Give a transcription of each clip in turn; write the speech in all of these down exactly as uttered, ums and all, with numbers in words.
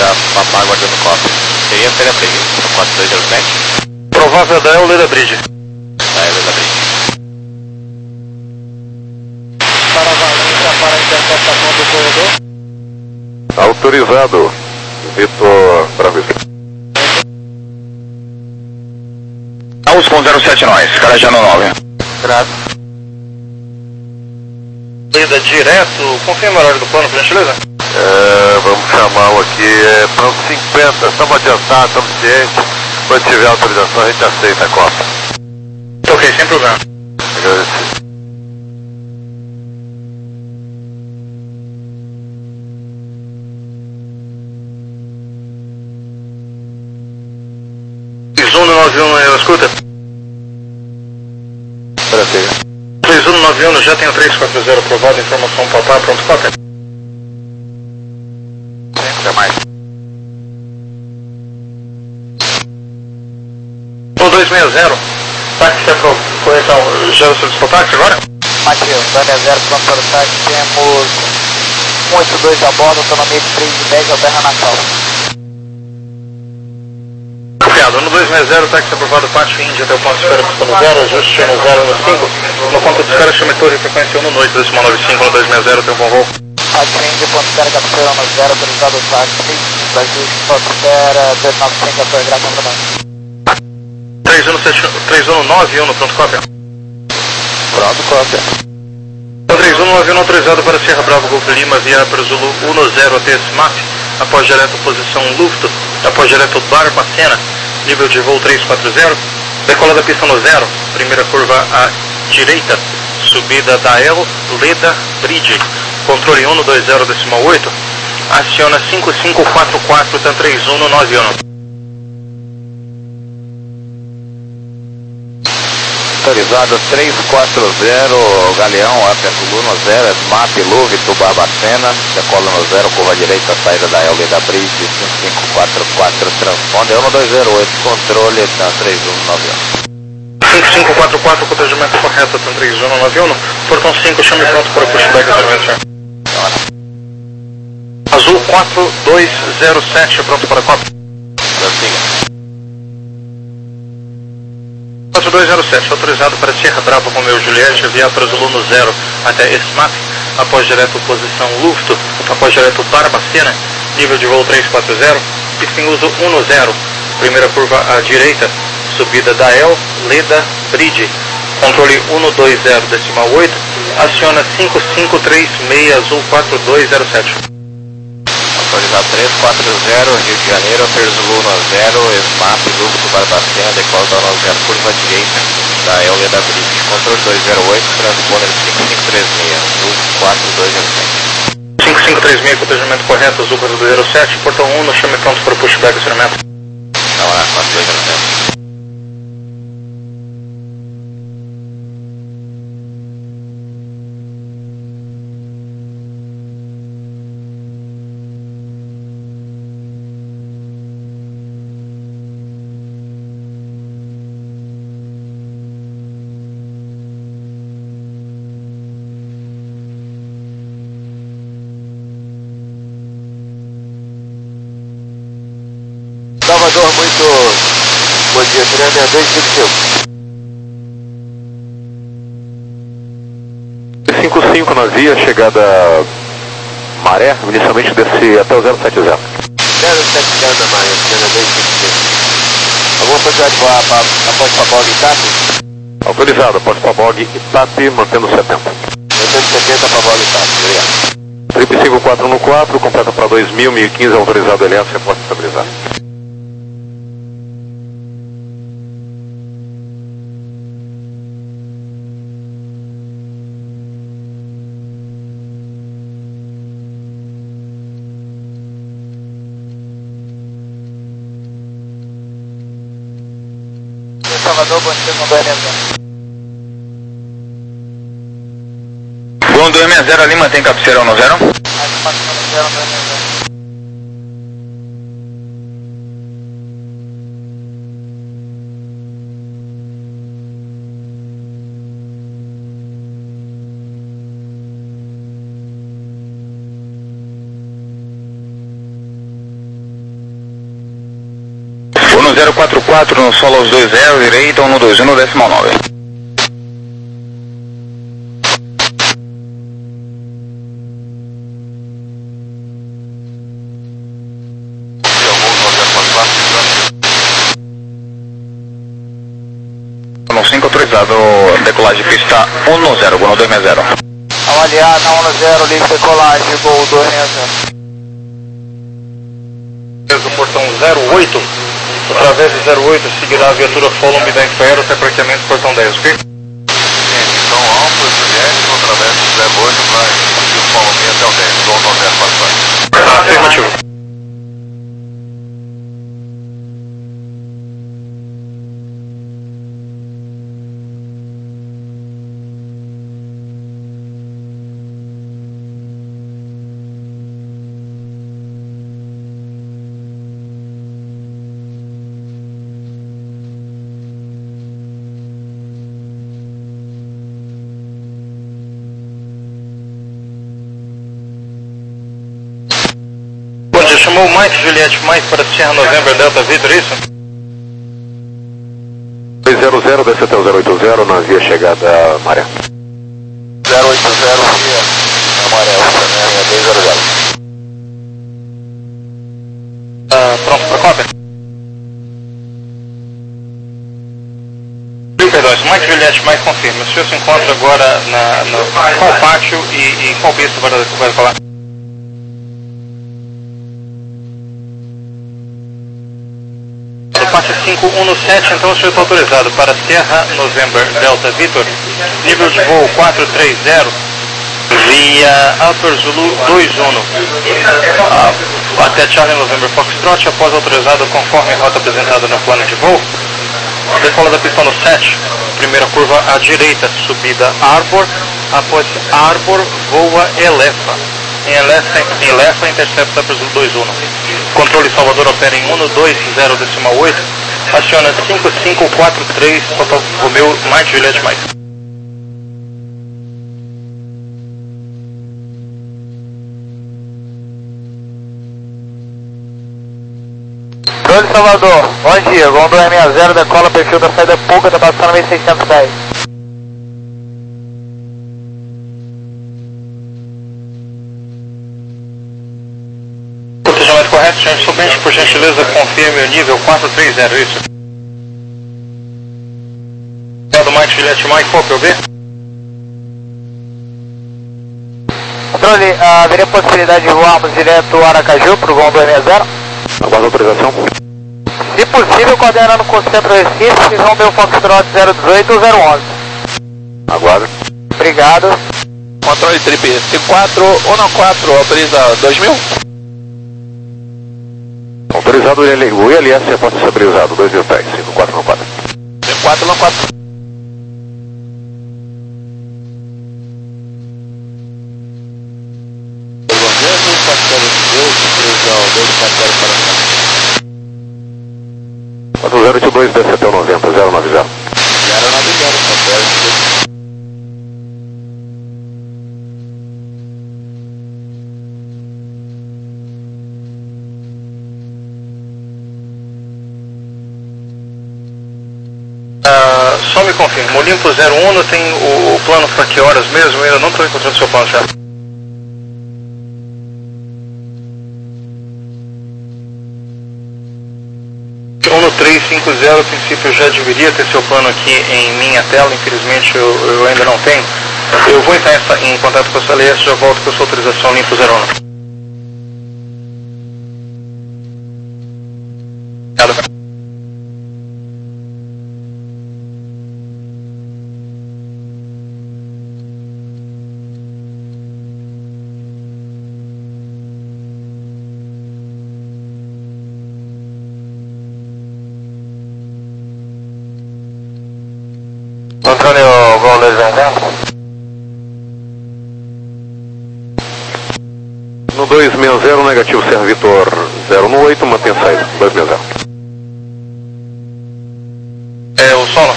Papá guardando cópia. Seria pela previsto, quatro dois zero sete. Provável da Leda Bridge. Da Leda Bridge. Para Valência, para a interceptação do corredor. Autorizado. Vitor Bravo. Alves com zero sete nós, Carajano nove. Grato. Leda direto, confirma o horário do plano, por gentileza? É, vamos chamá-lo aqui, é plano cinquenta, estamos adiantados, estamos cientes. Quando tiver autorização, a gente aceita a cópia. Ok, sem problema. Agradecido. três um nove um, eu escuta? Prazer. três um nove um, já tenho três quatro zero aprovado, informação papá, pronto, cópia. Até mais. um dois seis zero, táxi aprovado, correção, já você disputou táxi agora? Matheus, Daniel zero, pronto para o táxi, temos um oito dois a bordo, autonomia de três e dez, Alberra Natal. Confiado, um dois seis zero, táxi aprovado, Pátio Índia até o ponto de espera custando zero, ajuste no zero no cinco, no ponto de espera chame torre, frequência um no oito, decimal nove cinco, um dois seis zero, tem um bom voo. Pátio Índia, ponto de espera, captura no zero, autorizado o táxi, ajuste, ponto de espera, dois nove cinco, apoio grátis, André. três um nove um no pronto, cópia. Pronto, cópia. três um nove um autorizado para Sierra Bravo Golf Lima via para Zulu um zero até S M A P, após direto posição Luft, após direto Barbacena, nível de voo três quatro zero, decola da pista no zero, primeira curva à direita, subida da El Leda Bridge, controle um dois zero decimal oito, aciona cinco cinco quatro quatro, tá três um nove um. Autorizado três quatro zero, Galeão, Apia Zulu no zero, S M A P, Luvito, Barbacena, decola no zero, curva direita, saída da L da Bridge, cinco cinco quatro quatro, transponder um dois zero oito, controle, tá três um nove um. cinco cinco quatro quatro, protegimento correto, tá três um nove um, portão cinco, chame pronto para pushback, intervenção. Azul quatro dois zero sete, pronto para cópia. quatro dois zero sete, autorizado para Sierra Bravo com meu Juliette, via para Zulu no zero até S M A P, após direto posição Luft, após direto Barbacena, nível de voo três quatro zero, pista em uso um no zero, primeira curva à direita, subida da El Leda Bridge, controle um dois zero decimal oito, aciona cinco cinco três seis Azul quatro dois zero sete. Autorizado três quatro zero, Rio de Janeiro, Zulu no zero, S M A P, Luvito, Barbacena, decola no zero, curva direita da El Leda Bridge, controle dois zero oito, transponder cinco cinco três seis, Azul quatro dois zero sete. cinco cinco três seis, protegimento correto, Azul quatro dois zero sete, portão um, no chame pronto para o pushback, acionamento. Não, é quatro dois zero sete. Salvador, muito bom dia, Fernando, dois cinco cinco. cinco cinco na via, chegada Maré, inicialmente desce até o zero sete zero. zero sete zero da Maia, Fernando, dois cinco cinco. Alguma possibilidade de voar após Pabog e Itapi? Autorizado, após Pabog Itapi, mantendo setenta. Mantendo setenta, Pabog e Itapi, obrigado. Trip cinco quatro um quatro, completa para dois mil, mil e quinze, autorizado L S, pode estabilizar. Salvador, bom dia, Gondor M zero. Gondor M zero ali, mantém cabeceira um no zero. zero quatro quatro no solo aos dois zero, direita, um dois um no decimal nove. cinco autorizado, decolagem pista um zero, Gol dois seis zero. Avaliar na um zero, livre decolagem, Gol dois seis zero. Do portão zero oito, através do zero oito, seguirá a viatura Follow Me da Infoaero até parqueamento portão dez, ok? Então, Alfa Juliette, através do zero oito, para seguir o Follow Me até o dez, Gol nove zero para trás. Afirmativo. Já chamou o Mike Juliette Mike para Sierra November Delta Victor, isso? dois zero zero, desce até o zero oito zero na via chegada Maré. zero oito zero, via amarelo, né? dois zero zero. Ah, pronto para cópia? Perdão, Mike Juliette Mike confirma. O senhor se encontra agora na, no, qual pátio e, e qual pista vai, vai falar? Pátio cinco um no sete, então o senhor está autorizado para Sierra November Delta Victor, nível de voo quatro três zero, via Alfa Zulu dois um, ah, até Charlie November Foxtrot, após autorizado conforme a rota apresentada no plano de voo. Decola da pista no sete, primeira curva à direita, subida Arbor, após Arbor voa Elefa. Em Elefa, em Elefa intercepta para Zulu dois um. Controle Salvador opera em um dois zero decimal oito, aciona cinco cinco quatro três, Hotel Romeo Mike Juliette Mike. Controle Salvador, bom dia, Gol dois seis zero, decola perfil da saída Pouca, da passando mil seiscentos e dez. Correto, senhor Subente, por gentileza, confirme o nível quatro três zero, isso. Do Mike Juliette Mike, qual que eu vi? Controle, haveria possibilidade de voarmos direto Aracaju para o Gol dois seis zero? Aguarda a autorização. Se possível, coordenando com o Centro Recife, Romeo Foxtrot zero dezoito ou zero onze. Aguarda. Obrigado. Controle Trip cinco quatro um quatro, autoriza dois mil. Autorizado o I L S, pode ser autorizado, dois mil pés, cinco quatro um quatro. cinco quatro um quatro. quatro zero oito dois, desce até o noventa, zero nove zero. zero nove zero, papel. Uh, só me confirma, o Olimpo zero um tem o, o plano para que horas mesmo? Eu ainda não estou encontrando o seu plano certo. um três cinco zero, a princípio eu já deveria ter seu plano aqui em minha tela, infelizmente eu, eu ainda não tenho. Eu vou entrar em, em contato com a C L S e já volto com a sua autorização Olimpo zero um. Obrigado. Controle o Gol dois seis zero. No dois seis zero, negativo Serra Vitor zero um oito, mantém saída, dois seis zero. É, o Solo.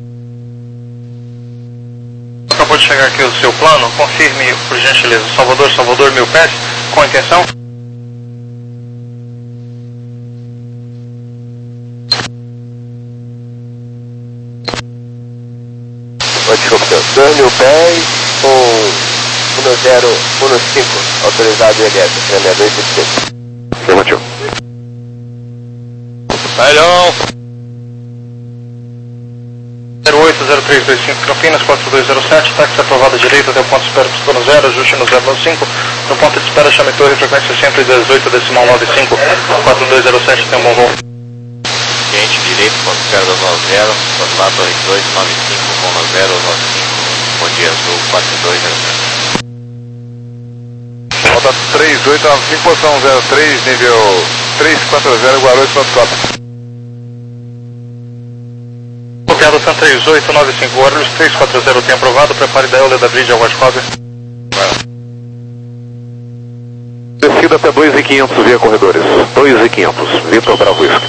Acabou de chegar aqui o seu plano, confirme por gentileza. Salvador, Salvador, mil pés, com intenção? dois mil pés com um zero um cinco, autorizado I L S, três seis dois sete seis. Afirmativo. Bailão. zero oito zero três dois cinco Campinas, quatro dois zero sete, táxi aprovado à direita até o ponto de espera piscou no zero, ajuste no zero nove cinco, no ponto de espera chame torre, frequência cento e dezoito decimal nove cinco, quatro dois zero sete, tem um bom voo. Cliente direito, ponto de espera do nove zero, lá torre dois nove cinco, com nove zero nove cinco, Bom Dia Azul, quatro dois zero sete. Rota três oito nove cinco, posição zero três, nível três quatro zero, Guarulhos, ponto top. Copiado Tan três oito nove cinco, Guarulhos três quatro zero, tem aprovado, prepare da Euler da Bridge ao Watchcover. Descida até dois e quinhentos via corredores. dois e quinhentos, Vitor Bravo Whisky.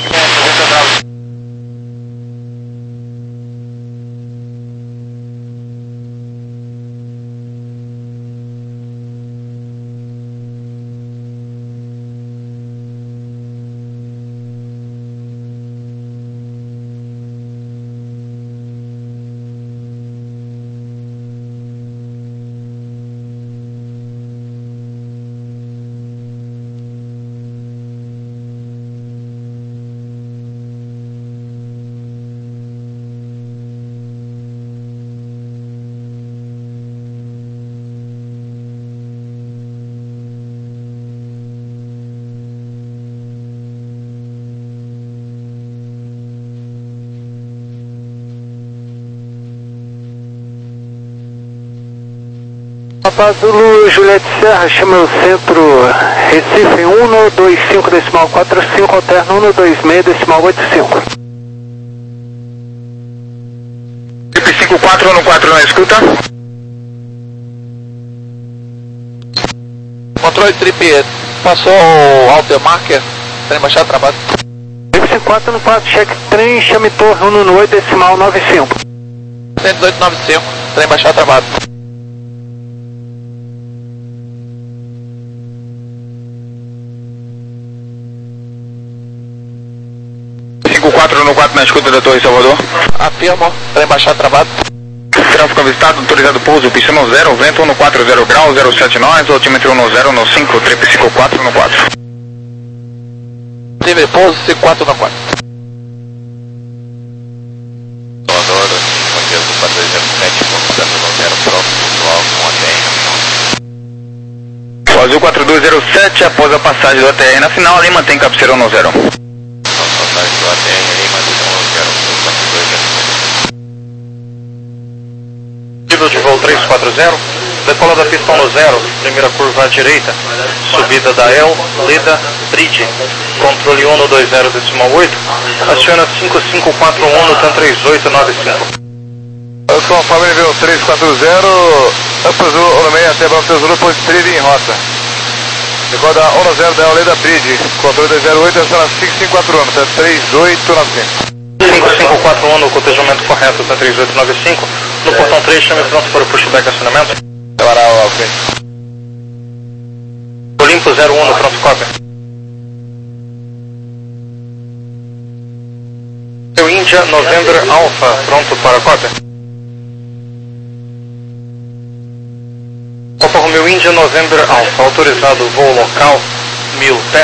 Papa Zulu, Juliette Serra, chama o centro Recife um dois cinco decimal quatro cinco, alterno um dois seis decimal oito cinco. Trip cinco quatro um quatro na escuta. Controle Trip, passou o Alter Marker, trem baixado, trabalho. Trip cinco quatro um quatro, cheque trem, chame torre um oito decimal nove cinco. cento e dezoito nove cinco, trem baixado, trabalho. cinco quatro um quatro na escuta da Torre Salvador. Afirmo, trem baixado, travado. Tráfego avistado, autorizado pouso, pista no zero, vento um quatro zero graus, zero sete nós, altímetro um zero um cinco, trip cinco quatro um quatro. Livre pouso, cinco quatro um quatro. Salvador, Bom Dia Azul, quatro dois zero sete, ponto zero zero, próximo do alto, com A T M. O Azul quatro dois zero sete, após a passagem do A T R na final, ali mantém cabeceira no zero. Passagem do A T R, Lima do um zero quatro dois zero sete. Nível de voo três quatro zero, decola da pista no zero, primeira curva à direita, subida da El, Leda, Bridge, controle um dois zero decimal oito, aciona cinco cinco quatro um no Tan três oito nove cinco. São Paulo, nível três quatro zero, Upper Zulu, Ono seis até Bravo Zulu, ponte trilha em rota. Recorda um zero da Leda Bridge, controle dois zero oito, aciona cinco cinco quatro um, Tan três oito nove cinco. cinco cinco quatro um no cotejamento correto, Tan três oito nove cinco, no portão três, chame pronto para o pushback acionamento. Separar o frente. Olimpo zero um no pronto cópia. Eu Índia November Alpha, pronto para cópia. Alfa Romeo Índia November Alpha, autorizado voo local, mil pés,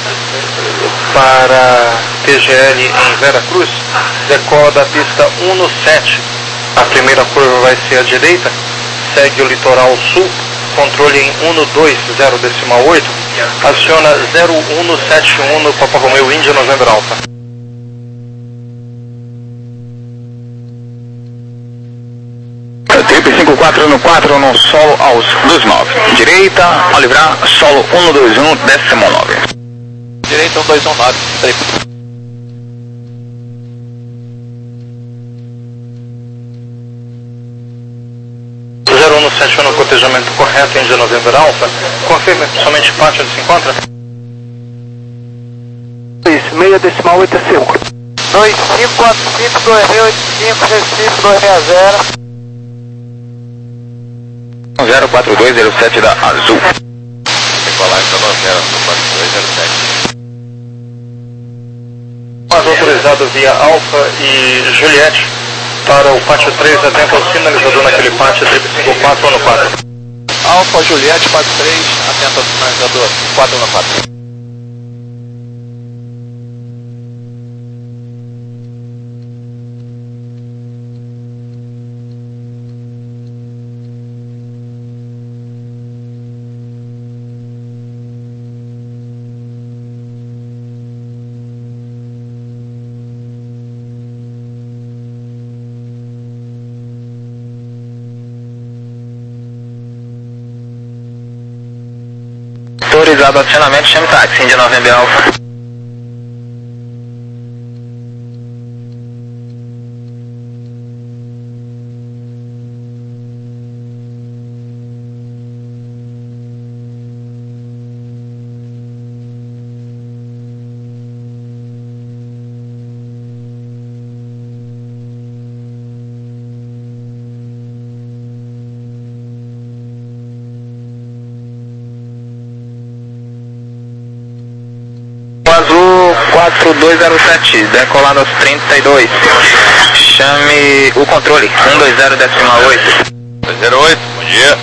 para T G L em Vera Cruz, decola da pista um sete, a primeira curva vai ser à direita, segue o litoral sul, controle em um dois zero decimal oito, aciona zero um sete um no Papa Romeo Índia November Alpha. Trip cinco quatro um quatro no solo aos dois nove. Direita, ao livrar, solo um dois um, décimo nove. Direita um dois um nove, trip. zero um sete um no cotejamento correto, Índia November Alpha. Confirme somente parte onde se encontra. seis decimal oito cinco. dois cinco quatro cinco dois oito cinco Recife dois seis zero. zero quatro dois zero sete da Azul. Decolar em São zero quatro dois zero sete. Mas autorizado via Alpha e Juliette, Para o pátio três, atento ao sinalizador naquele pátio, trip cinco quatro um quatro. Alfa Juliette, pátio três, atento ao sinalizador, quatro um quatro. Autorizado acionamento, chame táxi, India November Alpha. Azul quatro dois zero sete, decolado aos trinta e dois. Chame o controle, um dois zero decimal oito. dois zero oito, bom dia.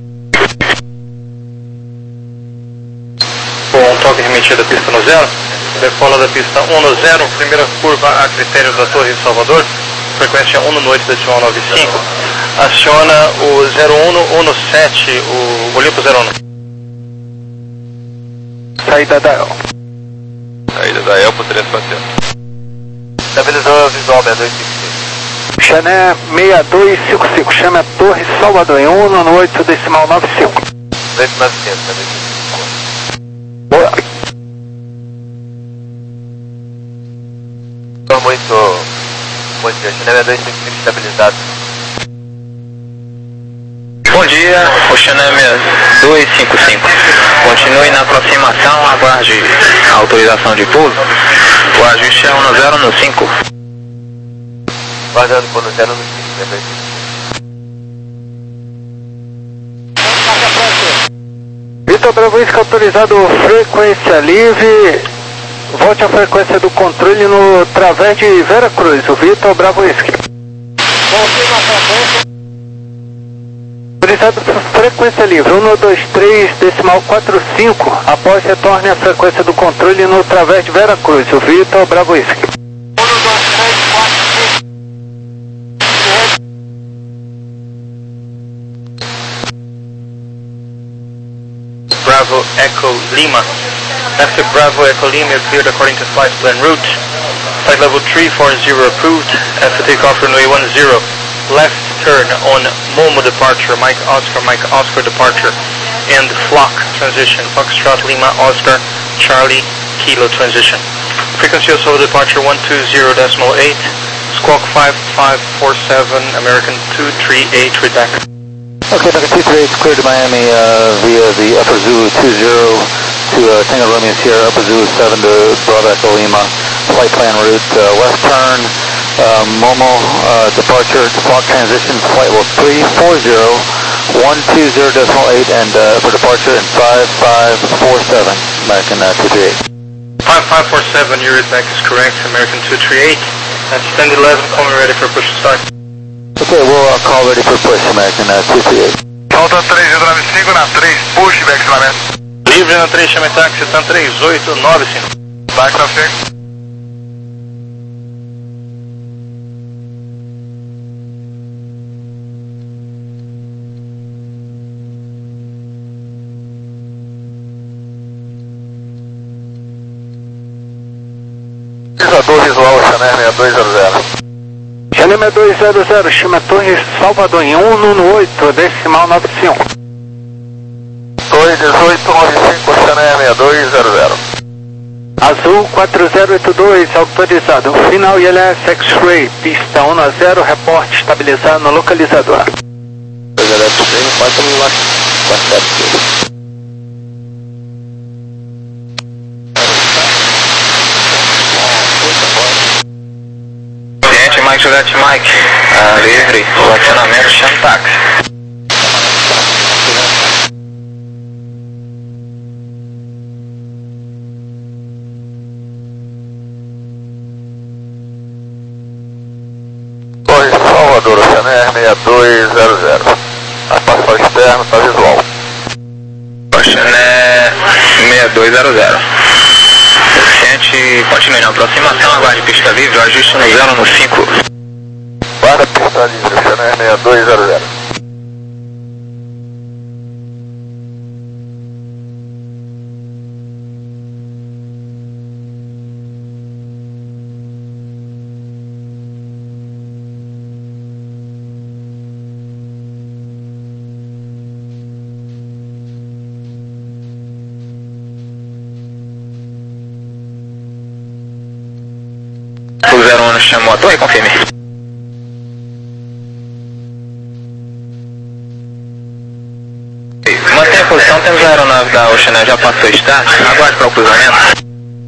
Com toque remetido da pista no zero, decola da pista um no zero, primeira curva a critério da Torre Salvador, frequência um no oito decimal noventa e cinco. Aciona o zero um um sete, o Olimpo zero um. Saída da El. Saída da Elpo três quatrocentos. Estabilizou visual seis dois cinco cinco. Chané seis dois cinco cinco, chame a Torre Salvador em um no oito decimal noventa e cinco. dois novecentos, Boa. Estou muito... Muito dia, Chané seis dois cinco cinco estabilizado. Bom dia, Oceanemia dois cinco cinco. Continue na aproximação, aguarde a autorização de pouso. O ajuste é um zero no cinco. Guardando por no zero no cinco, né? Vitor Bravo Whisky autorizado frequência livre. Volte à frequência do controle no través de Vera Cruz, o Vitor Bravo Whisky. Confirma a frequência. Autorizado frequência livre, um dois três decimal quatro cinco, após retorne à frequência do controle no través de Vera Cruz, o Vitor Bravo Whisky. um dois três quatro cinco. Bravo Echo Lima. After Bravo Echo Lima cleared according to flight plan route. Flight level three four zero approved. After takeoff runway one zero. Left turn on Momo departure, Mike Oscar, Mike Oscar departure, and Flock transition, Foxtrot Lima Oscar, Charlie Kilo transition. Frequency of departure one two zero decimal eight, squawk five five four seven, American two three eight, read back. Okay, American two three eight cleared to Miami uh, via the Upper Zulu two zero to uh, Tango Romeo Sierra, Upper Zulu seven to Bravo Echo Lima, flight plan route, uh, left turn, Uh, Momo uh, departure, clock transition, flight level three four zero, one two zero decimal eight, and uh, for departure in five five four seven, American uh, two three eight. five five four seven, your read back is correct, American two three eight, and stand eleven, coming ready for push to start. Okay, we'll uh, call ready for push, American uh, two three eight. Falta três oito nove cinco na três, push, vexamento. Livre na três, chame táxi, TAM três oito nove cinco. Táxi na cinco. Visual Chané seis dois zero zero. Chané seis dois zero zero, chama a Torre Salvador em um no oito decimal noventa e cinco. Torre dezoito noventa e cinco, Chané seis dois zero zero. Azul quatro zero oito dois, autorizado. Final I L S X-Ray, pista um zero, reporte estabilizado no localizador. dois zero zero, quatro mil watts. Mike Juliette Mike, uh, livre, o acionamento, chame táxi. Torre Chaner seis dois zero zero. A passagem externa está visual. Chaner seis dois zero zero. Suficiente, continue na aproximação, aguarde pista livre, ajuste no zero no cinco. Guarda pista livre, Chaner seis dois zero zero. O zero um chamou a torre, confirme. Mantenha a posição, temos a aeronave da Oceanet, já passou start, aguarde para o cruzamento.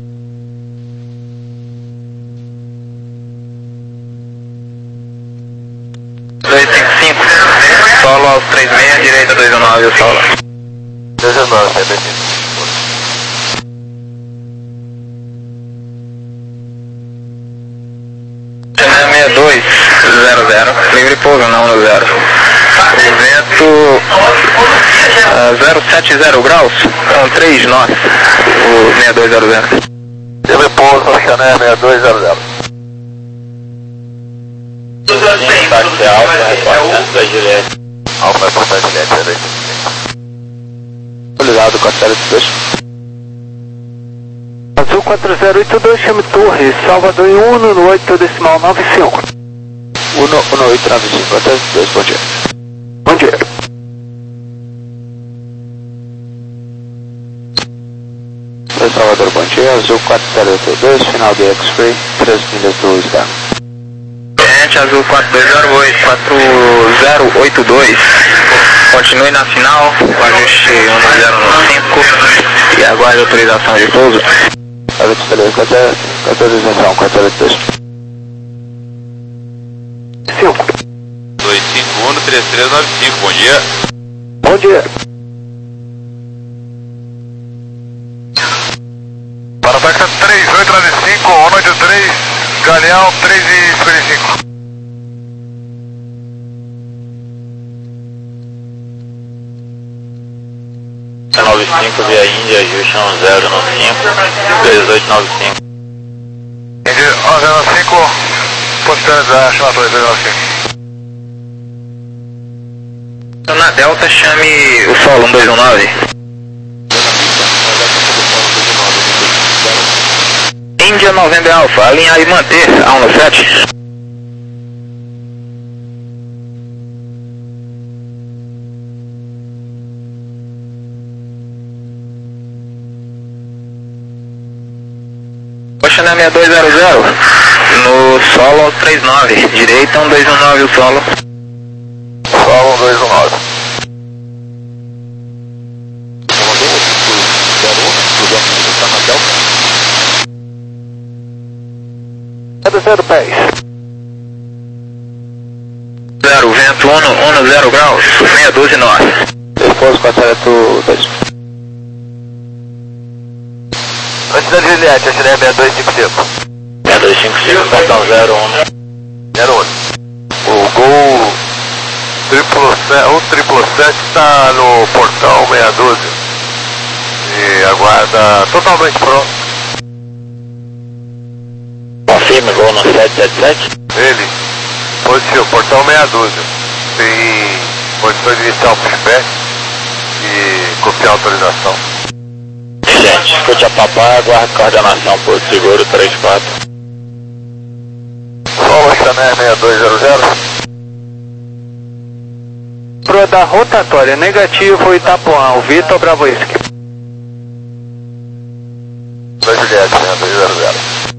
dois cinco cinco, solo aos três seis, direita dois um nove, o solo. dois um nove, é bem-vindo. seis dois zero zero, livre pouso, não no zero. O vento uh, zero sete zero graus, com três nós, o seis dois zero zero. Livre pouso, Chaner seis dois zero zero. Táxi Alfa, reportando da Juliette. Alfa, reportando da Juliette, é bem. Ligado com a série dois. Azul quatro zero oito dois, chame torre, Salvador em um no oito decimal nove cinco. um no oito nove cinco, até dois, bom dia. Bom dia. Oi, Salvador, bom dia. Azul quatro zero oito dois, final de X-Ray, três milhas do externo. Gente, Azul quatro dois zero oito, quatro zero oito dois. Continue na final, com ajuste um no zero no cinco e aguarde autorização de pouso. Autorização, quatro zero oito dois. cinco. dois cinco um, três três nove cinco, bom dia. Bom dia. Para taxa três oito nove cinco, um oito três, Galeão três e cinquenta e cinco. nove cinco via Índia, ajuste um zero no cinco, dois oito nove cinco. Índia um zero nove cinco, posições da chamatória dois nove cinco. Na Delta, chame o solo um dois um nove. Índia November Alpha, alinhar e manter a um no sete. Oceanet seis dois zero zero, no solo aos três nove, direita um dois um nove o solo. Solo um dois um nove. zero zero dez. Zero, vento um no zero graus, seis doze nós. Depois com a Cereto dois. Antes da Juliette, Chaner seis dois cinco cinco. seis dois cinco cinco, cartão zero um. zero um. O Gol triplo sete, o triplo sete está no portão meia dúzia. E aguarda totalmente pronto. Confirme, Gol no sete sete sete. Ele, positivo, portão meia dúzia. Tem condições de iniciar o pushback e copiar a autorização. Gente, escute a papai, aguarde coordenação por seguro três quatro. Solo Chaner seis dois zero zero. Pro da rotatória negativo Itapuã, Vitor Bravo Whisky. Da Juliette seis dois zero zero.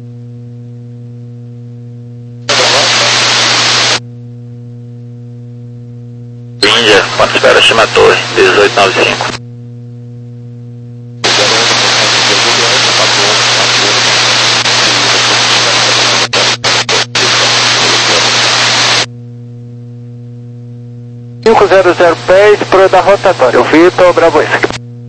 Índia, quanto espera acima da torre, dezoito nove cinco. cinco zero zero dez, pro da rotatória, Vitor Bravo Whisky.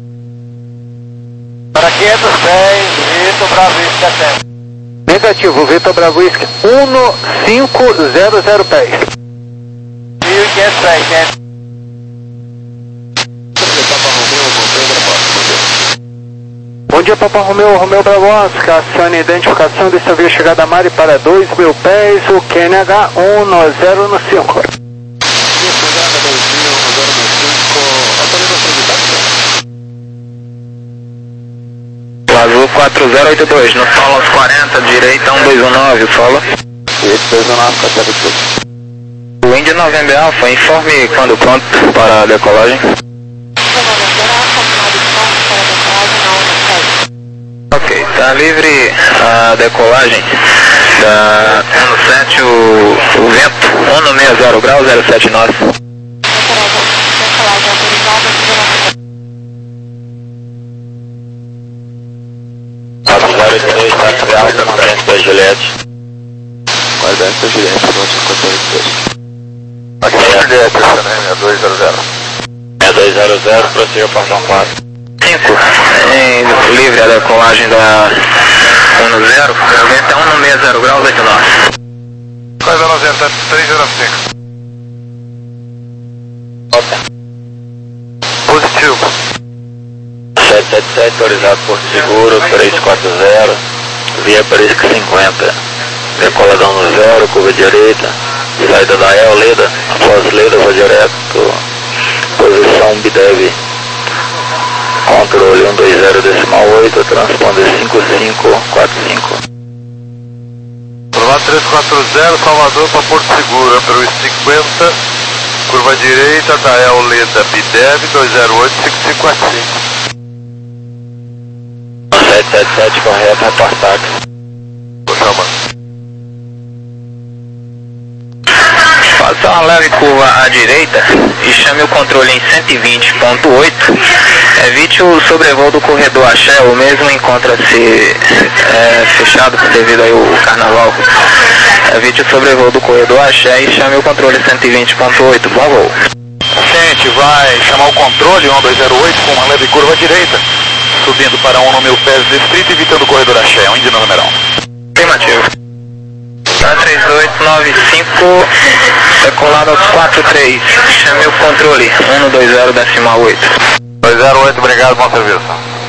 Para quinhentos e dez, Vitor Bravo Whisky atento. Negativo, Vitor Bravo Whisky, um cinco zero zero dez. quinhentos e dez, né? Bom dia, Papa Romeu, Romeu Bravo Oscar, acione a identificação desse avião chegada a Mari para dois mil pés, o Q N H um zero no cinco. Azul quatro zero oito dois, no solo aos quarenta, direita um dois um nove, o solo. dois um nove, quatro zero oito. O Indy November Alpha, informe quando pronto para a decolagem. Ok, está livre a decolagem da um sete, o, o vento um seis zero grau, zero sete nove. quatro zero oito dois, táxi alta, quadrante da Juliette. Quadrante da Juliette, quatro quatro oito dois. Aqui é a Juliette, essa, né? seis dois zero zero. seis dois zero zero, prossiga portão quatro. cinco, em, livre a decolagem da um zero, o vento é um seis zero grau, oito nove. quatro zero zero, três zero cinco. Ok. Positivo. sete sete sete, autorizado Porto Seguro, três quatro zero, via Prisca cinquenta. Decoladão no zero, curva direita, saída da E L, Leda, após Leda, vou direto, posição B D E V. Controle um dois zero decimal oito, transponder cinco cinco quatro cinco. Aprovado três quatro zero, Salvador para Porto Seguro, Peru cinquenta, curva direita da E L, Leda, B D E V, dois zero oito, cinco cinco quatro cinco. sete sete sete, correto, reportar. Vou chamar. Faça uma leve curva à direita e chame o controle em cento e vinte ponto oito. Evite o sobrevoo do corredor Axé, o mesmo encontra-se é, fechado devido aí ao carnaval. Evite o sobrevoo do corredor Axé e chame o controle cento e vinte ponto oito. Bom voo. Gente, vai chamar o controle um dois zero oito com uma leve curva à direita, subindo para um no mil pés distrito, evitando o corredor Axé, um Indy no numerão. Afirmativo. três oito nove cinco, decolado aos quatro três, chame o controle um dois zero decimal oito. dois zero oito, obrigado, bom serviço.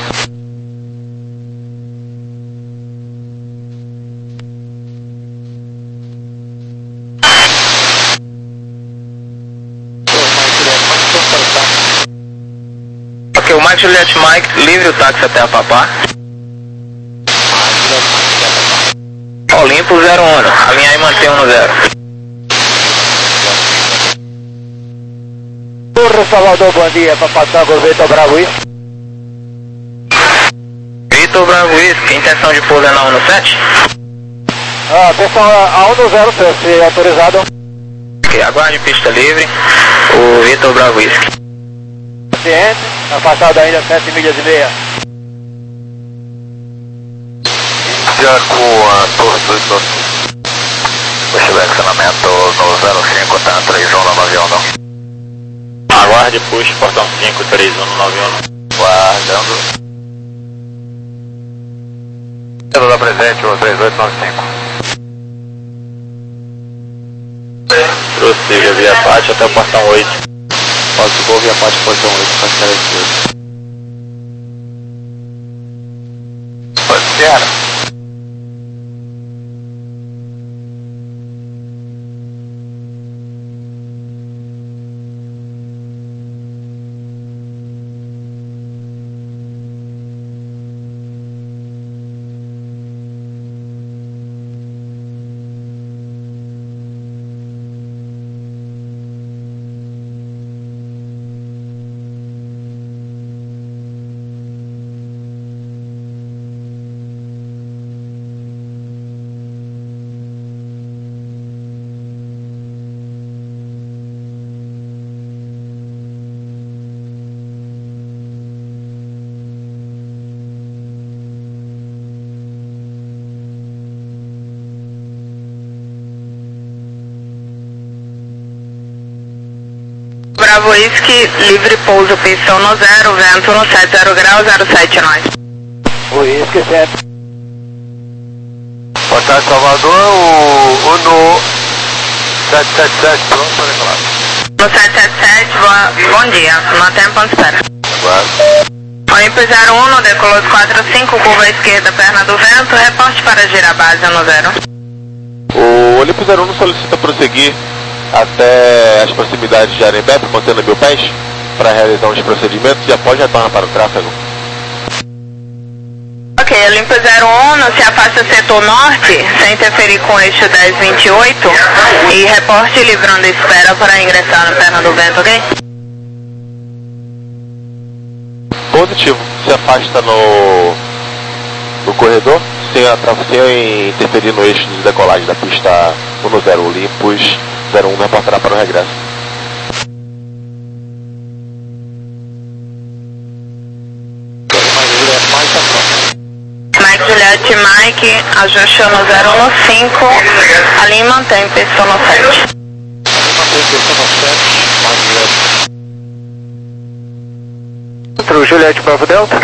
Ok, o Mike Juliette Mike, livre o táxi até a Papá. Olimpo zero um, alinhar e manter um no zero. Porra, Salvador, bom dia, para passar com o Vitor Bravo Whisky. Vitor Bravo Whisky, intenção de pouso é na um no sete? Ah, atenção, a um zero, se autorizado. Ok, aguarde pista livre, o Vitor Bravo Whisky. Ciente, afastado ainda sete milhas e meia. Já com a torre do Isoto. Direcionamento no zero cinco, tá três um no avião não. Aguarde push, portão cinco, três um no nove um. Guardando. Tendo da presente, o três oito nove cinco. Prossiga via Pátio até o portão oito. Posso vou via Pátio, portão oito, para ficar esquerdo. Pode ser. Bravo Whisky, livre pouso, pistão no zero, vento no sete zero grau, zero sete nove. Whisky, certo. Boa tarde, Salvador, o Uno sete sete sete, pronto para decolar. no sete sete sete, bom, bom dia, mantenha ponto de espera. Olimpo zero um, no decolou quatro cinco, curva à esquerda, perna do vento, reporte para girar base no zero. O Olimpo zero um solicita prosseguir até as proximidades de Arembep, mantendo mil pés, para realizar os procedimentos e após retornar para o tráfego. Ok, Olimpo zero um, se afasta setor norte, sem interferir com o eixo dez vinte e oito, e reporte livrando espera para ingressar no perna do vento, ok? Positivo, se afasta no, no corredor, sem, sem interferir no eixo de decolagem da pista um zero Olympus zero um, reportará para o regresso. Mike Juliette, Mike, ajuste no zero um no cinco, ali mantém pista no sete. Centro Juliette Bravo Delta.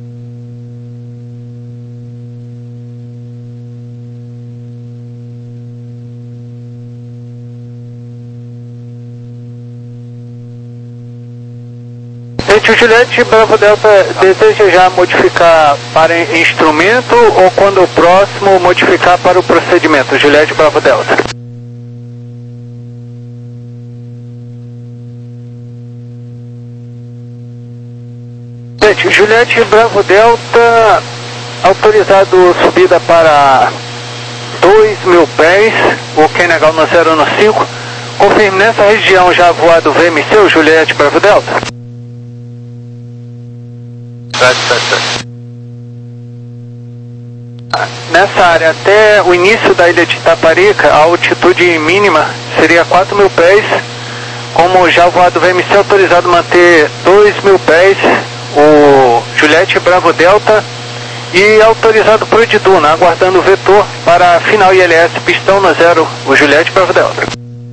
Centro Juliette Bravo Delta, deseja já modificar para instrumento ou quando próximo modificar para o procedimento? Juliette Bravo Delta. Juliette Bravo Delta, autorizado subida para dois mil pés, o Kenegal no zero no cinco, confirme nessa região já voado V M C, o Juliette Bravo Delta? sete sete sete. Nessa área até o início da ilha de Itaparica, a altitude mínima seria quatro mil pés, como já voado V M C autorizado manter dois mil pés, o Juliette Bravo Delta, e autorizado por Diduna, aguardando o vetor para final I L S pistão no zero, o Juliette Bravo Delta.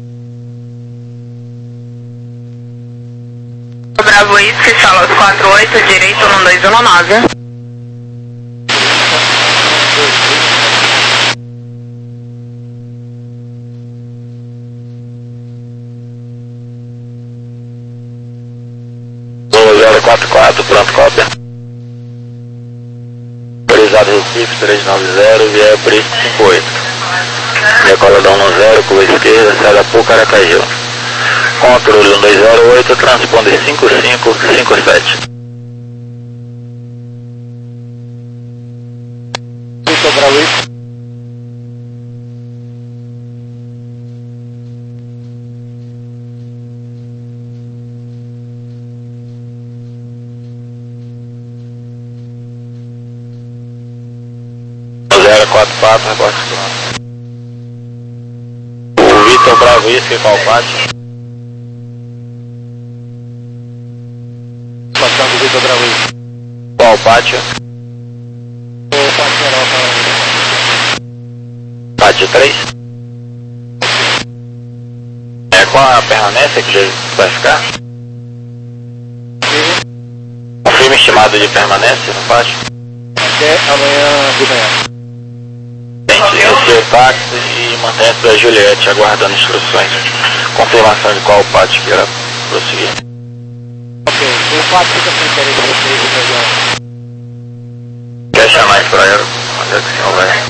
Bravo Whisky, Salos quatro oito, direito no dois um nove. zero quatro quatro, pronto, cópia. Autorizado Recife três nove zero, via Brist cinco oito. Decola da um zero, curva esquerda, sai Puca, Aracaju. Controle um dois zero oito, transponder cinco cinco cinco sete. Vitor Bravo. zero quatro quatro, reporte pronto. O Vitor Bravo, isso que qual parte? Passando o Vitor Bravo. Qual pátio? O pátio Europa. Pátio três? É, qual a permanência que ele vai ficar? Confirme estimado de permanência no pátio? Até amanhã de manhã. Inicie o táxi e mantenha-se da Juliette aguardando instruções. Confirmação de qual pátio que irá prosseguir. Ok, o pátio fica sem interesse de vocês de região. Quer chamar para aero? Onde é que o senhor vai?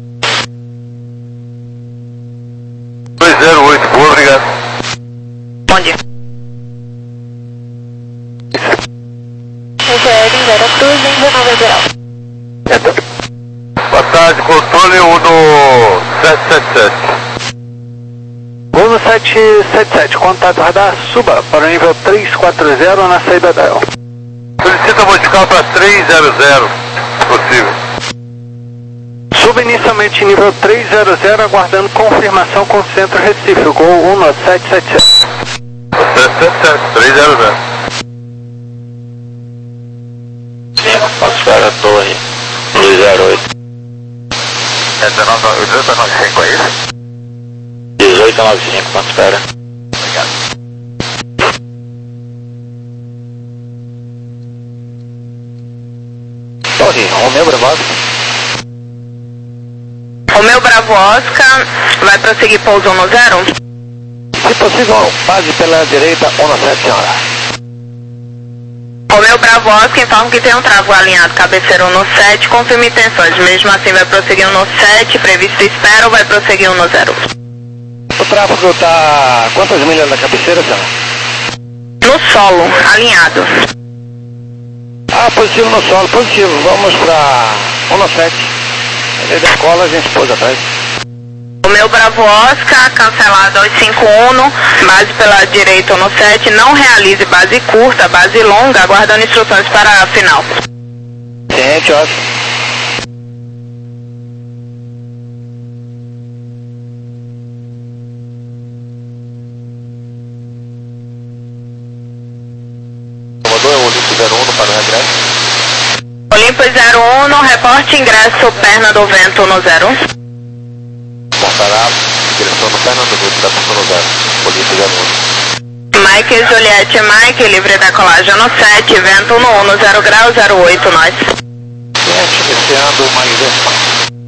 dois zero oito, boa, obrigado. Bom dia. Vera Cruz, dezenove Grau. Boa tarde, controle um no sete sete sete. um no sete sete sete, contato radar, suba para o nível três quatro zero na saída da E L. Solicita modificar para três zero zero, se possível. Suba inicialmente nível três zero zero, aguardando confirmação com o centro Recife, Gol um no sete sete sete. sete sete sete, três zero zero. Posso para a torre dois zero oito. É dezenove noventa e cinco, é isso? dezoito noventa e cinco, quanto espera? Obrigado. Torre, Romeu Bravo. Romeu Bravo Oscar, vai prosseguir pouso no zero? Se possível, base pela direita, um sete, senhora. Romeu Bravo Oscar informa que tem um travo alinhado cabeceiro no sete, confirma intenções. Mesmo assim vai prosseguir um no sete, previsto espera ou vai prosseguir um no zero? O tráfego está quantas milhas da cabeceira, senhora? No solo, alinhado. Ah, positivo no solo, positivo. Vamos para um no sete. Ele decola, a gente pôs atrás. Romeu Bravo Oscar, cancelado aos cinco um, base pela direita no sete, não realize base curta, base longa, aguardando instruções para a final. Ciente, Oscar. Salvador, é o Olimpo zero um para o regresso. Olimpo zero um, reporte ingresso perna do vento no zero um. Portará, direção no perna do vento da pista no zero. Olimpo zero um. Mike Juliette Mike, livre da colagem no sete, vento no um, no zero grau, zero oito, nós. Ciente, iniciando mais um.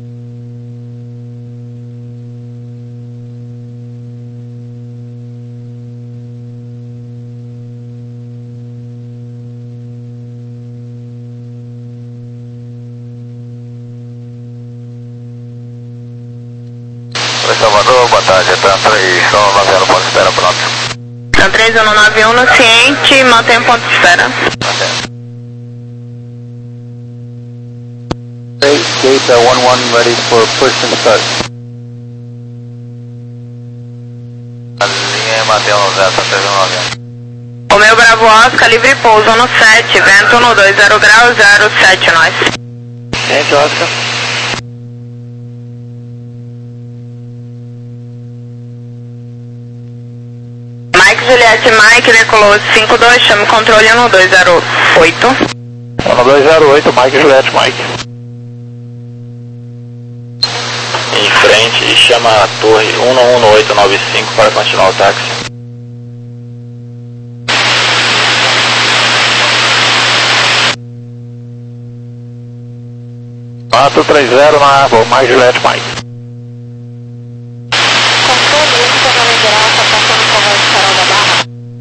Oi, Salvador, boa tarde. Então, três um nove um, ponto de espera, pronto. Então, três um nove um no ciente, mantém ponto de espera. Gate uh, one one ready for push and start. A linha mantém um zero, três um nove um. Romeu Bravo Oscar, livre pouso no sete, vento no dois, zero grau, zero sete, nós. Ciente, Oscar. Mike Juliette Mike, decolou cinco dois, chame controle um dois zero oito. um dois zero oito, Mike Juliette Mike. Em frente e chama a torre um um oito nove cinco para continuar o táxi. quatro três zero na Mike Juliette Mike. Controle um, Fernando Geral, está passando por mais farol da Barra.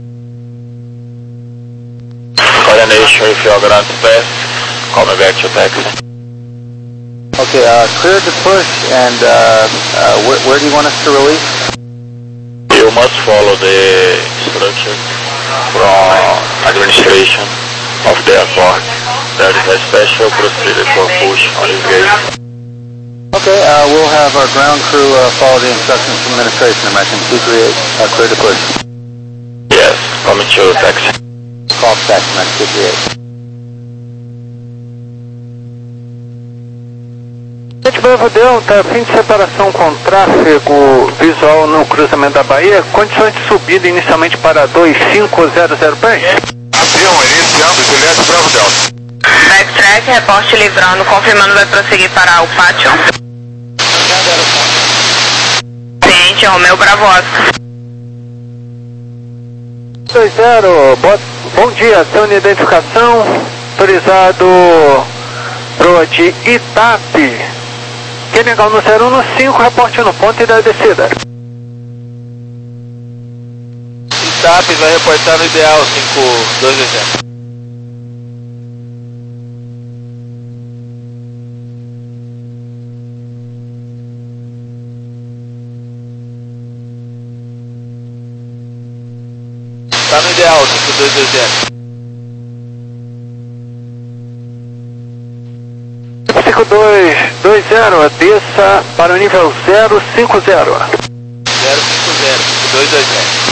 Coordination, if you are going to pass, call me back to taxi. Okay, uh, cleared to push, and uh, uh, where, where do you want us to release? You must follow the instructions from administration of the airport. There is a special procedure for push on this gate. Okay, uh, we'll have our ground crew uh, follow the instructions from administration, American two three eight, uh, clear to push. Yes, coming to taxi. Call taxi, American two three eight. Gente, Bravo Delta, fim de separação com tráfego visual no cruzamento da Bahia, condições de subida inicialmente para dois cinco zero zero pés. Avião iniciando, Juliette Bravo Delta. Backtrack, reporte livrando, confirmando vai prosseguir para o pátio. Ciente, Romeu Bravo Oscar. dois zero, bom, bom dia, tem uma identificação, autorizado pro de Itape. Quem legal no zero um no cinco, reporte no ponto e da descida. Itape vai reportar no ideal cinco dois zero. Tá no ideal cinco dois dois zero. cinco dois dois zero, desça para o nível zero cinco zero. zero cinco zero, cinco dois dois zero.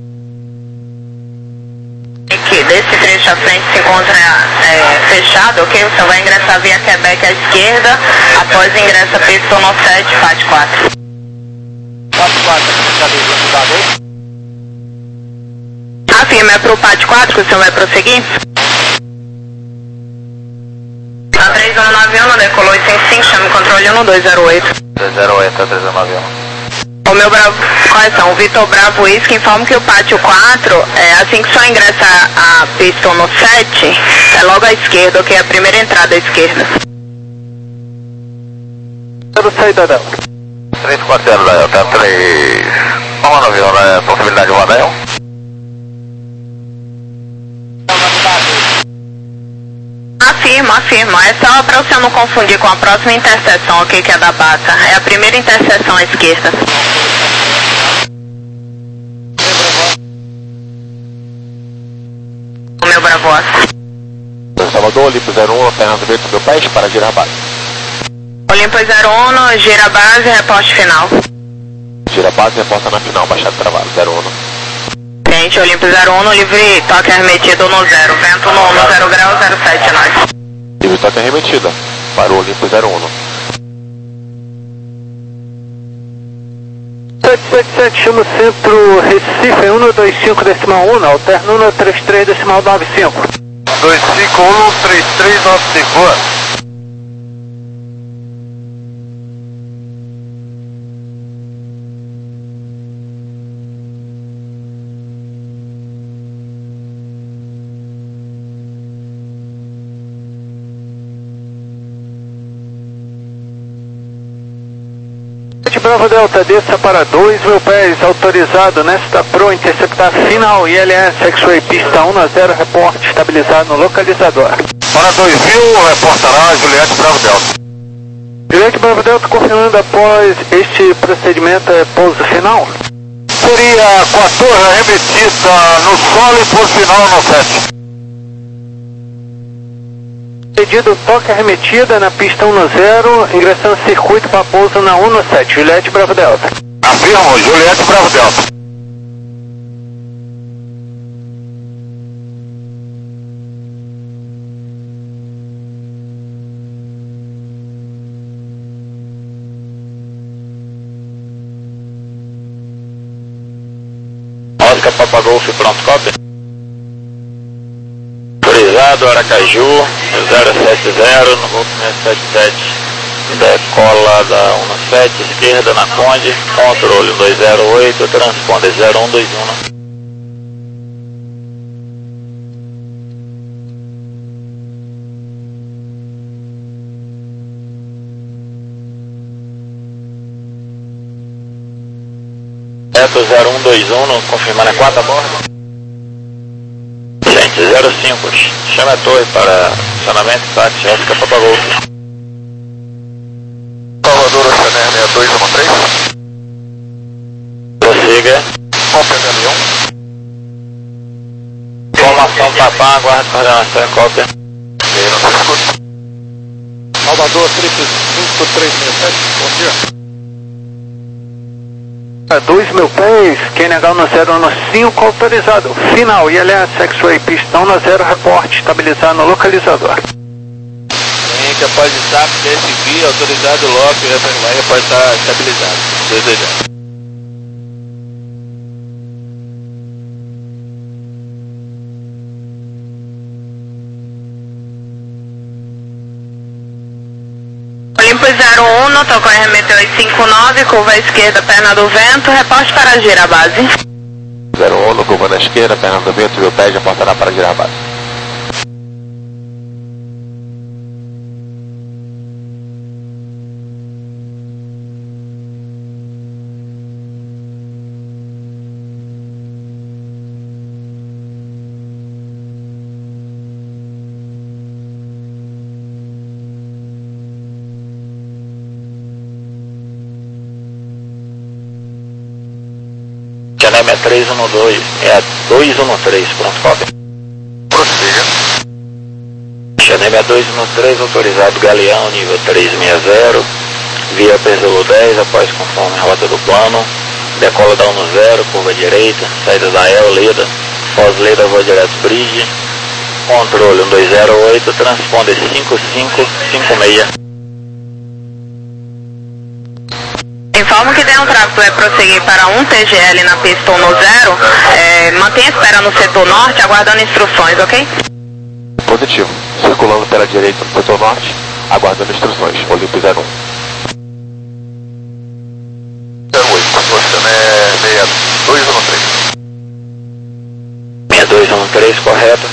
Aqui, desse trecho à frente se encontra é, fechado, ok? O senhor vai ingressar via Quebec à esquerda, após ingressa pista no sete, F A T quatro. quatro quatro, já deu velocidade aí? A firma é pro P A T quatro que o senhor vai prosseguir? A três um nove um, decolou cem e cinco, chame controle um dois zero oito. dois zero oito, três um nove um. O meu Bravo, correção, o Vitor Bravo Whisky informa que o pátio quatro, é, assim que só ingressa a, a pista no sete, é logo à esquerda, ok? A primeira entrada à esquerda. Zero saída dela. três quatro zero, Delta, três Vamos no avião, né? Possibilidade de Vanel? Afirmo, afirmo. É só pra você não confundir com a próxima interseção, ok? Que é da Bata. É a primeira interseção à esquerda. O meu Bravoas. Salvador, Olimpo zero um, Fernando Vento, meu pés, para girar a base. Olimpo zero um, gira a base, reposte final. Gira a base e reporta na final, baixado travado, zero um. Gente, Olimpo zero um, livre toque arremetido no zero. Vento no, no zero grau, zero sete, nós. Livre toque arremetida, para o Olimpo zero um. sete sete sete, chama centro Recife, um dois cinco decimal um, alterna um três três decimal nove cinco. dois cinco um três três nove cinco. Bravo Delta, desça para dois mil pés, autorizado nesta Pro, interceptar final I L S, X-Ray, pista um a zero, reporte estabilizado no localizador. Para dois mil, reportará Juliette Bravo Delta. Juliette Bravo Delta, confirmando após este procedimento, é pouso final? Seria quatorze arremetida no solo e por final no sete. Pedido toque arremetida na pista um a zero, ingressando circuito para pouso na um a sete, Juliette Bravo Delta. Afirmo, Juliette Bravo Delta. Oscar Papa Golf, pronto, copy. Autorizado, Aracaju, zero sete zero, no Golf seis sete sete, decola da um sete, esquerda na Conde, controle um dois zero oito, transponder zero um dois um. Eto zero um dois um, confirmando a quatro a bordo. Gente, zero cinco, chama a torre para acionamento, táxi, Oscar Papa Golf. Salvador, Oceaner seis dois um três. Prossiga. Cópia de avião. Informação Papá, aguarda coordenação e cópia. Ok, não se escuta. Salvador, Trip cinco três seis sete, bom dia. dois mil pés, Q N H um zero um cinco, autorizado. Final, I L S, X-Ray, pista um a zero, reporte estabilizado no localizador. Gente, após o S A P, D S V, autorizado, lock, vai reportar estabilizado. Desejado. Olimpo zero um, tocou R M T oitocentos e cinquenta e nove, curva à esquerda, perna do vento, reposte para girar a base. zero um, curva na esquerda, perna do vento, meu pé, já portará para girar a base. Xanem é três um dois, é a dois um três, pronto, cópia. Prossiga. Xanem é dois um três, autorizado, Galeão, nível três seis zero, via Pesolo dez, após conforme a rota do plano, decola da um zero, curva direita, saída da El, Leda, pós-Leda, voa direto Bridge, controle um dois zero oito, transponder cinco cinco cinco seis. Informo que o tráfego vai prosseguir para um T G L na pista um zero, é, mantenha a espera no setor norte, aguardando instruções, ok? Positivo. Circulando pela direita no setor norte, aguardando instruções. Olimpo zero um. zero oito, Oceaner seis dois um três. seis dois um três, correto.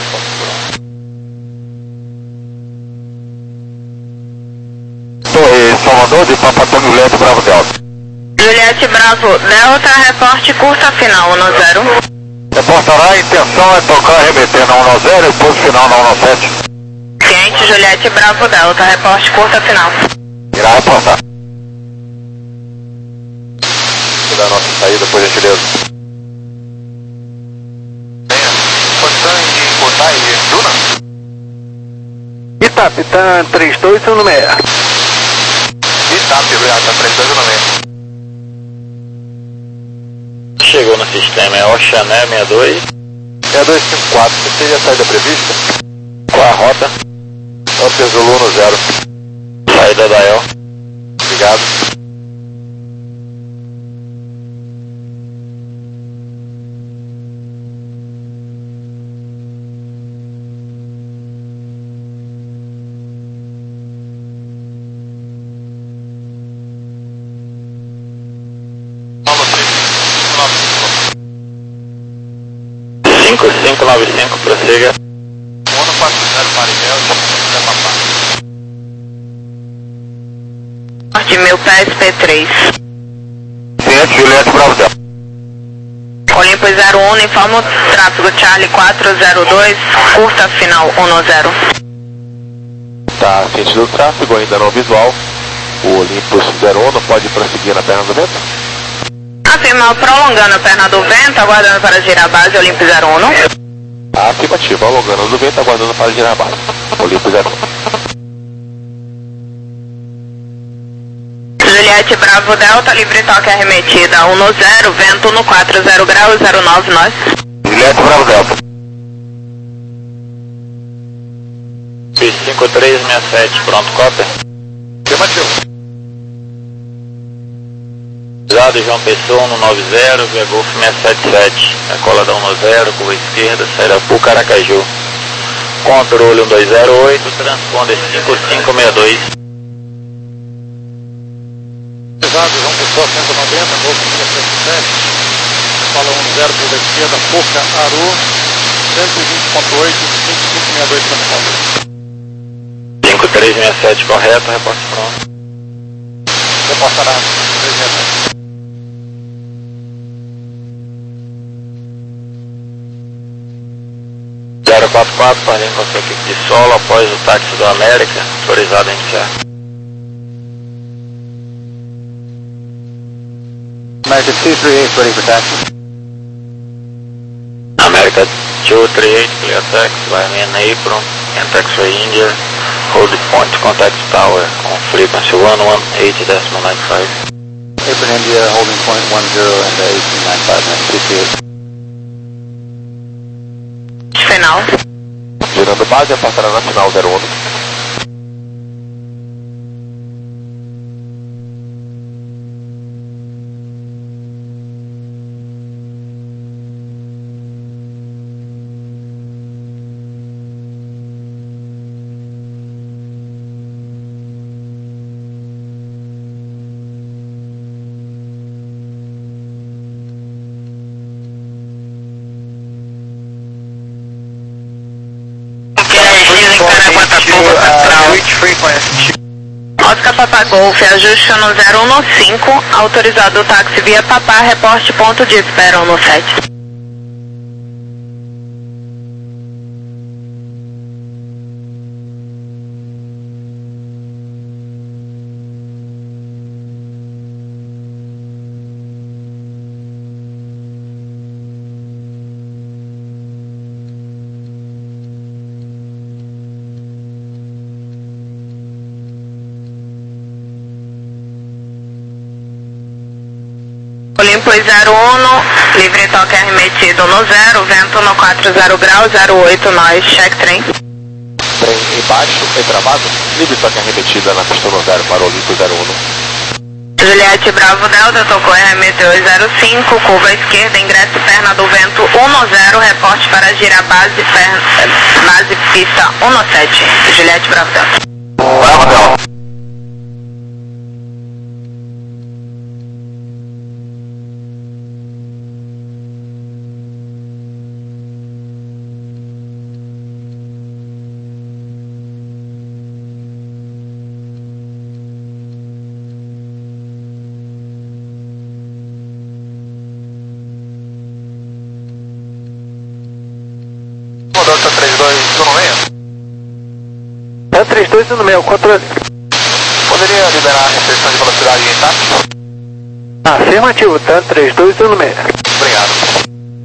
Torre Salvador de Papa Tom Juliette Bravo Delta. Juliette Juliette Bravo Delta, reporte curta final um zero. Reportará, a intenção é tocar remeter na um zero e pulso final na um sete. Ciente, Juliette Bravo Delta, reporte curta final. Irá reportar. Vou dar a nossa saída, por gentileza. Condição em botar e Duna? Itap, tá três dois um seis. Itap, obrigado, tá três dois um seis. Chegou no sistema, é Oxané sessenta e dois. seis dois cinco quatro, você teria a saída prevista? Qual a rota? Up Zulu no zero. Saída da El. Obrigado. cinco cinco nove cinco, prossiga. Mono quatro zero Marinel, José Papá. De mil pés P três. Ciente, Juliette Bravo Delta. Olimpo zero um, informa o tráfego Charlie quatro zero dois, curta final um zero. Tá ciente do tráfego, ainda não visual. O Olympus zero um pode prosseguir na perna do vento? Afirma, prolongando a perna do vento, aguardando para girar a base Olimpo zero um. Afirmativo, alongando do vento, aguardando para girar a base. Olympus zero um. Juliette Bravo Delta, livre toque arremetida um zero, vento no quatro zero graus, zero nove nós. Juliette Bravo Delta. cinco três seis sete, pronto, cópia. Afirmativo. Usado João Pessoa no nove zero, via Golf seiscentos e setenta e sete, a cola da um zero, curva esquerda, Sairapu, Caracaju. Controle um dois zero oito, transponder cinco cinco seis dois. Usado João Pessoa cento e noventa, Golf seiscentos e setenta e sete. Cola um zero, curva esquerda, Puca, Aru, cento e vinte ponto oito, cinco cinco seis dois, transponder. cinco três seis sete, correto, reporte pronto. Reportará três seis sete. zero quatro quatro, falando com a sua equipe de solo após o táxi do América, autorizado a iniciar. American two three eight, ready for taxi. América two three eight, clear taxi, vai in apron, and X-ray India, hold point contact tower, on frequency one one eight point nine five. Apron India, holding point one zero and eighteen nine five, two three eight. Final. Girando base, apartará na final zero um. Oscar Papa Golf, ajuste no zero um no cinco, autorizado o táxi via Papá, reporte ponto de espera um no sete. Olimpo zero um, livre toque arremetido no zero, vento no quatro zero graus, zero oito nós, check trem. Trem embaixo e travado, livre toque arremetida na pista no zero para o Olympus zero um. Juliette Bravo Delta, tocou R M T dois zero cinco, curva esquerda, ingresso perna do vento um no zero, reporte para girar base, perna, base pista um no sete. Juliette Bravo Delta. Bravo Delta. três dois um seis, controle. Poderia liberar a restrição de velocidade em TAP? Afirmativo, tá? três dois um seis. Obrigado.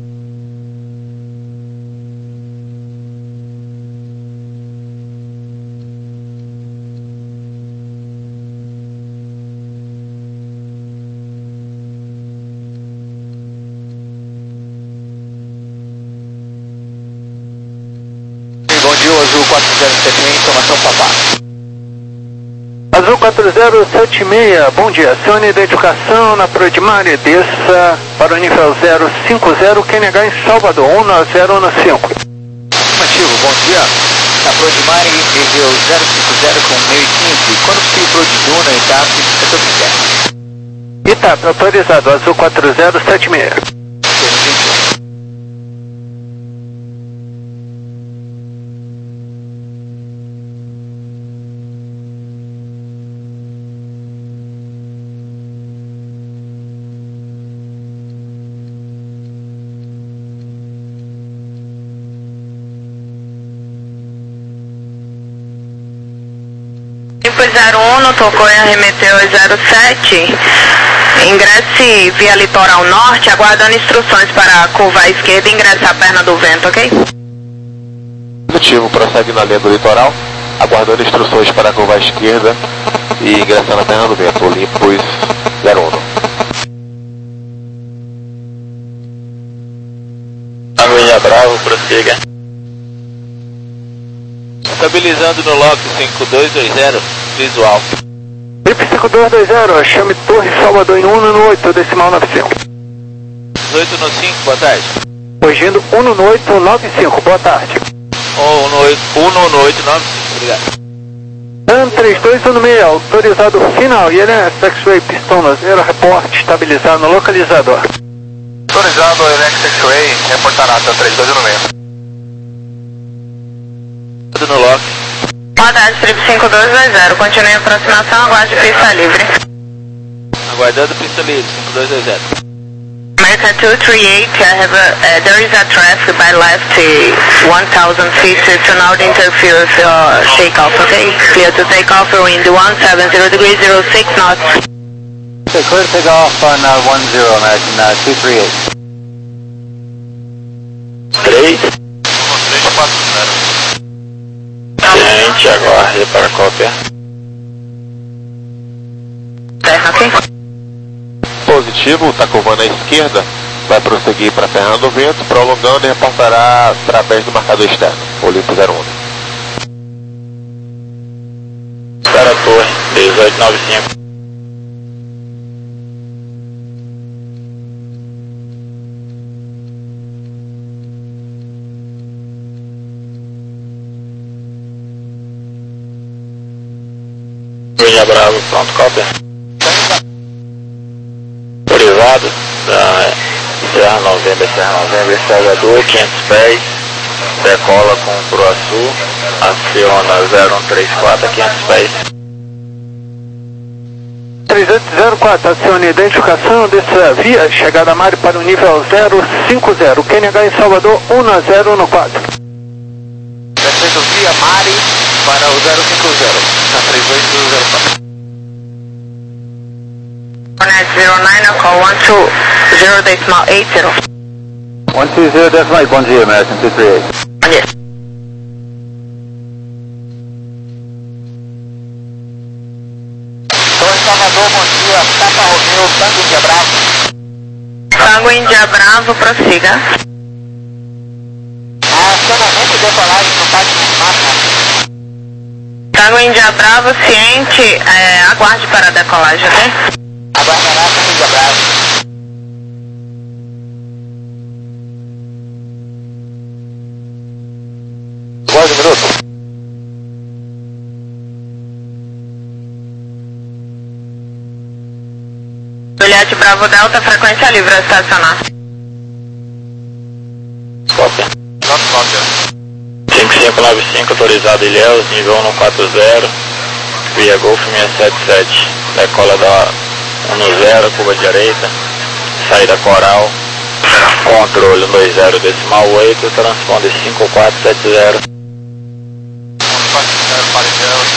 Bom dia, Azul quatro zero sete seis, informação papá. Azul quatro zero sete seis, bom dia. Acione identificação na Prodimar e desça para o nível zero cinco zero, Q N H em Salvador, um nove zero um cinco. Afirmativo, bom dia. Na Prodimar e nível zero cinco zero com mil e quinze, quando possível Prodiduna e TAP, setor interno. ITAP autorizado, Azul quatro zero sete seis. zero um, tocou e arremeteu zero sete, ingresse via litoral norte, aguardando instruções para a curva à esquerda e ingressar a perna do vento, ok? Positivo, prossegue na linha do litoral, aguardando instruções para a curva à esquerda e ingressando a perna do vento, Olympus zero um. Aguinha Bravo, prossiga. Estabilizando no log cinco dois dois zero, visual. Trip cinco dois dois zero, chame Torre Salvador em um no oito, decimal nove cinco. dezoito no cinco, boa tarde. Corrigindo um no oito nove cinco, boa tarde. um no oito nove cinco, obrigado. Dan três dois um seis, autorizado final, I L S X-Ray Pistola zero, reporte estabilizado no localizador. Autorizado I L S X-Ray, reportar ata três dois um seis. No lock. Boa tarde, Trip cinco dois dois zero, continue a aproximação, aguarde pista livre. Aguardando pista livre, cinco dois dois zero. American two three eight, I have a, uh, there is a traffic by left uh, one thousand feet to not interfere with your takeoff, okay? Clear to take off, wind one seven zero degrees, zero six knots. Okay, clear to take off on uh, one zero, American uh, two three eight. três. três quatro zero. Gente, aguarde para a cópia. Terra, ok? Positivo, está curvando à esquerda, vai prosseguir para a perna do vento, prolongando e repassará através do marcador externo, Olympus zero um. Para a torre, dezoito nove cinco. Vinha Bravo, pronto, cópia. Autorizado da Serra Novembro, Serra Novembro, Salvador, quinhentos pés, decola com Proaçu, aciona zero um três quatro, quinhentos pés. três oito zero quatro, acione identificação dessa via, chegada a Mari para o nível zero cinco zero, Q N H em Salvador um zero um quatro. Defeito via Mari para o zero cinco zero, na três oito zero quatro. Connect zero nine, call one two zero decimal eight zero. one two zero decimal eight, bom dia, American two three eight. Bom dia. Torre Salvador, bom dia, Papa Romeu, Tango Índia Bravo. Tango Índia Bravo, prossiga. Acionamento e decolagem no pátio de massa. Tango Índia Bravo, ciente, é, aguarde para a decolagem, ok? Aguardará Tango Índia Bravo. Aguarde um minuto. Juliette Bravo Delta, frequência livre a estacionar. Cópia. cinco cinco nove cinco, autorizado Ilhéus, nível um quatro zero, via Golf seiscentos e setenta e sete, decola da um zero, curva direita, saída coral, controle um dois zero decimal oito, transponder cinco quatro sete zero. quatro zero,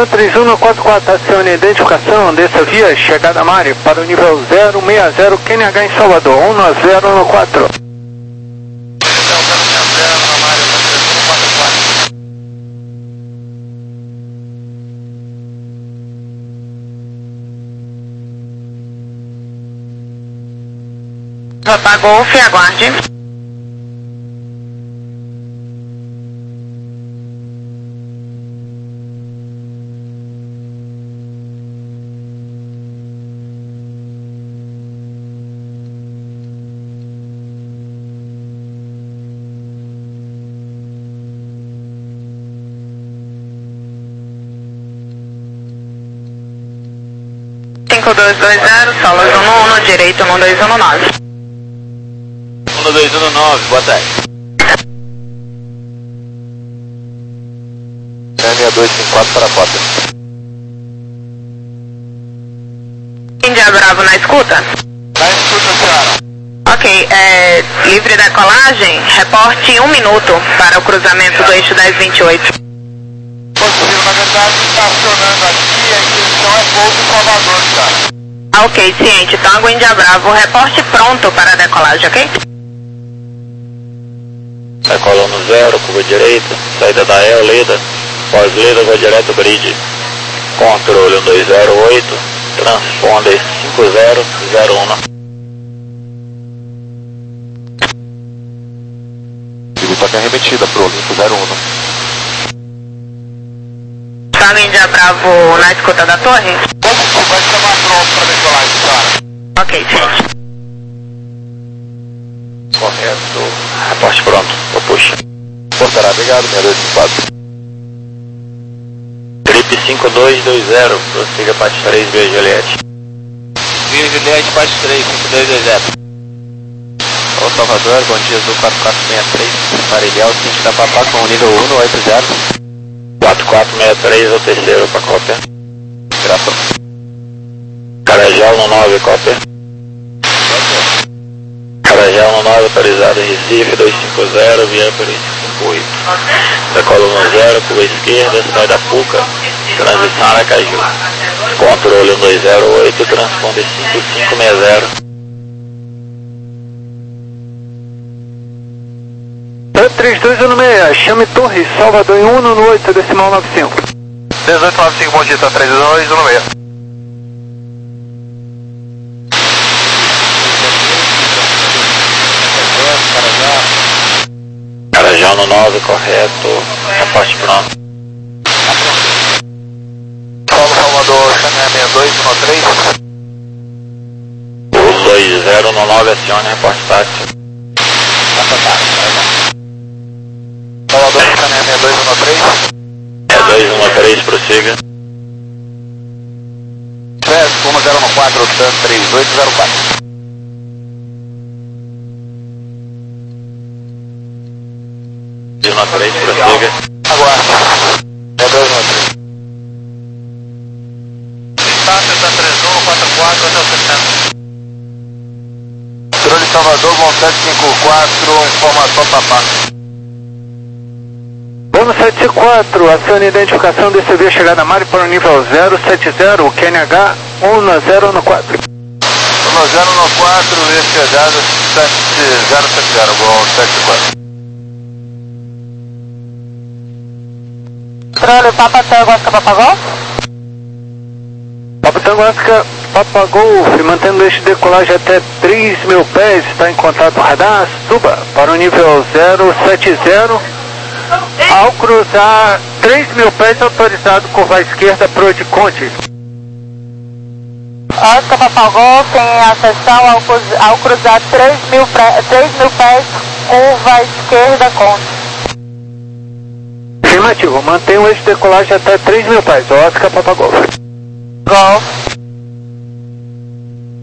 três um quatro quatro, acione a identificação dessa via chegada a Mari para o nível zero seis zero Q N H em Salvador, um zero um quatro. Papa Golf, aguarde. cinco dois dois zero, solos um um, direito um dois um nove. um dois um nove, boa tarde. seis dois cinco quatro para a Cota. Índia Bravo na escuta? Na escuta, senhora. Ok, é, livre da colagem, reporte um minuto para o cruzamento do eixo dez vinte e oito. Positivo, na verdade, estacionando aqui, a intenção é pouco Salvador, cara. Ah, ok, ciente. Tango Índia Bravo, reporte pronto para a decolagem, ok? Decola no zero, curva direita, saída da E, Leda, pós-Leda, vai direto bridge, controle um dois zero oito, transponder cinco zero zero um. Ele está remetida para o Olimpo zero um. Tango Índia Bravo na escuta da torre? Positivo, vai chamar pronto para decolagem, cara. Ok, ciente. Correto, reporte pronto, vou puxar. Portará, obrigado, seis dois cinco quatro. Trip cinco dois dois zero, prossiga parte três, Via Juliette. Via Juliette, parte três, cinco dois dois zero. Ô Salvador, bom dia, Azul quatro quatro seis três, Marilhão, ciente da Papá com o nível um no oito zero. quatro quatro seis três, é o terceiro para cópia. Graças. Carajal no nove, cópia. Carajal no nove, autorizado em Recife, dois cinco zero, via Perícia cinco oito. Decola no zero, curva esquerda, sai da Puca, transição Aracaju. Controle um dois zero oito, transponder cinco cinco seis zero. três dois um seis, chame Torre, Salvador em um no oito, decimal nove cinco. dezoito nove cinco, bom dia, tá três dois um seis. Carajal no nove, correto, reporte pronto. Solo Salvador, chame seis dois um três. O dois zero no nove, acione, reporte táxi. Salvador, chame seis dois um três. seis dois um três, prossiga. West, um zero um quatro, Tan três oito zero quatro. um três, prossiga. Aguarde. seis dois um três. Distância Tan três um quatro quatro até o sessenta. Controle Salvador, bom sete cinco quatro, informação Papá. Bônus sete cinco quatro, acione a identificação desse via chegada a Mari para o nível zero sete zero, Q N H um zero um quatro. um zero um quatro, chegada sete zero sete zero, bom sete quatro. Controle Papa Tango Oscar Papa Golf. Papa Tango Oscar Papa Golf, mantendo este decolagem até três mil pés, está em contato radar, suba para o nível zero sete zero. Ao cruzar três mil pés, autorizado curva à esquerda para o de Conte. Oscar Papa Golf em acessão ao, cruz- ao cruzar três mil pés, curva à esquerda Conte. Afirmativo, mantenha este decolagem até três mil pés, Oscar Papa Golf. Golf.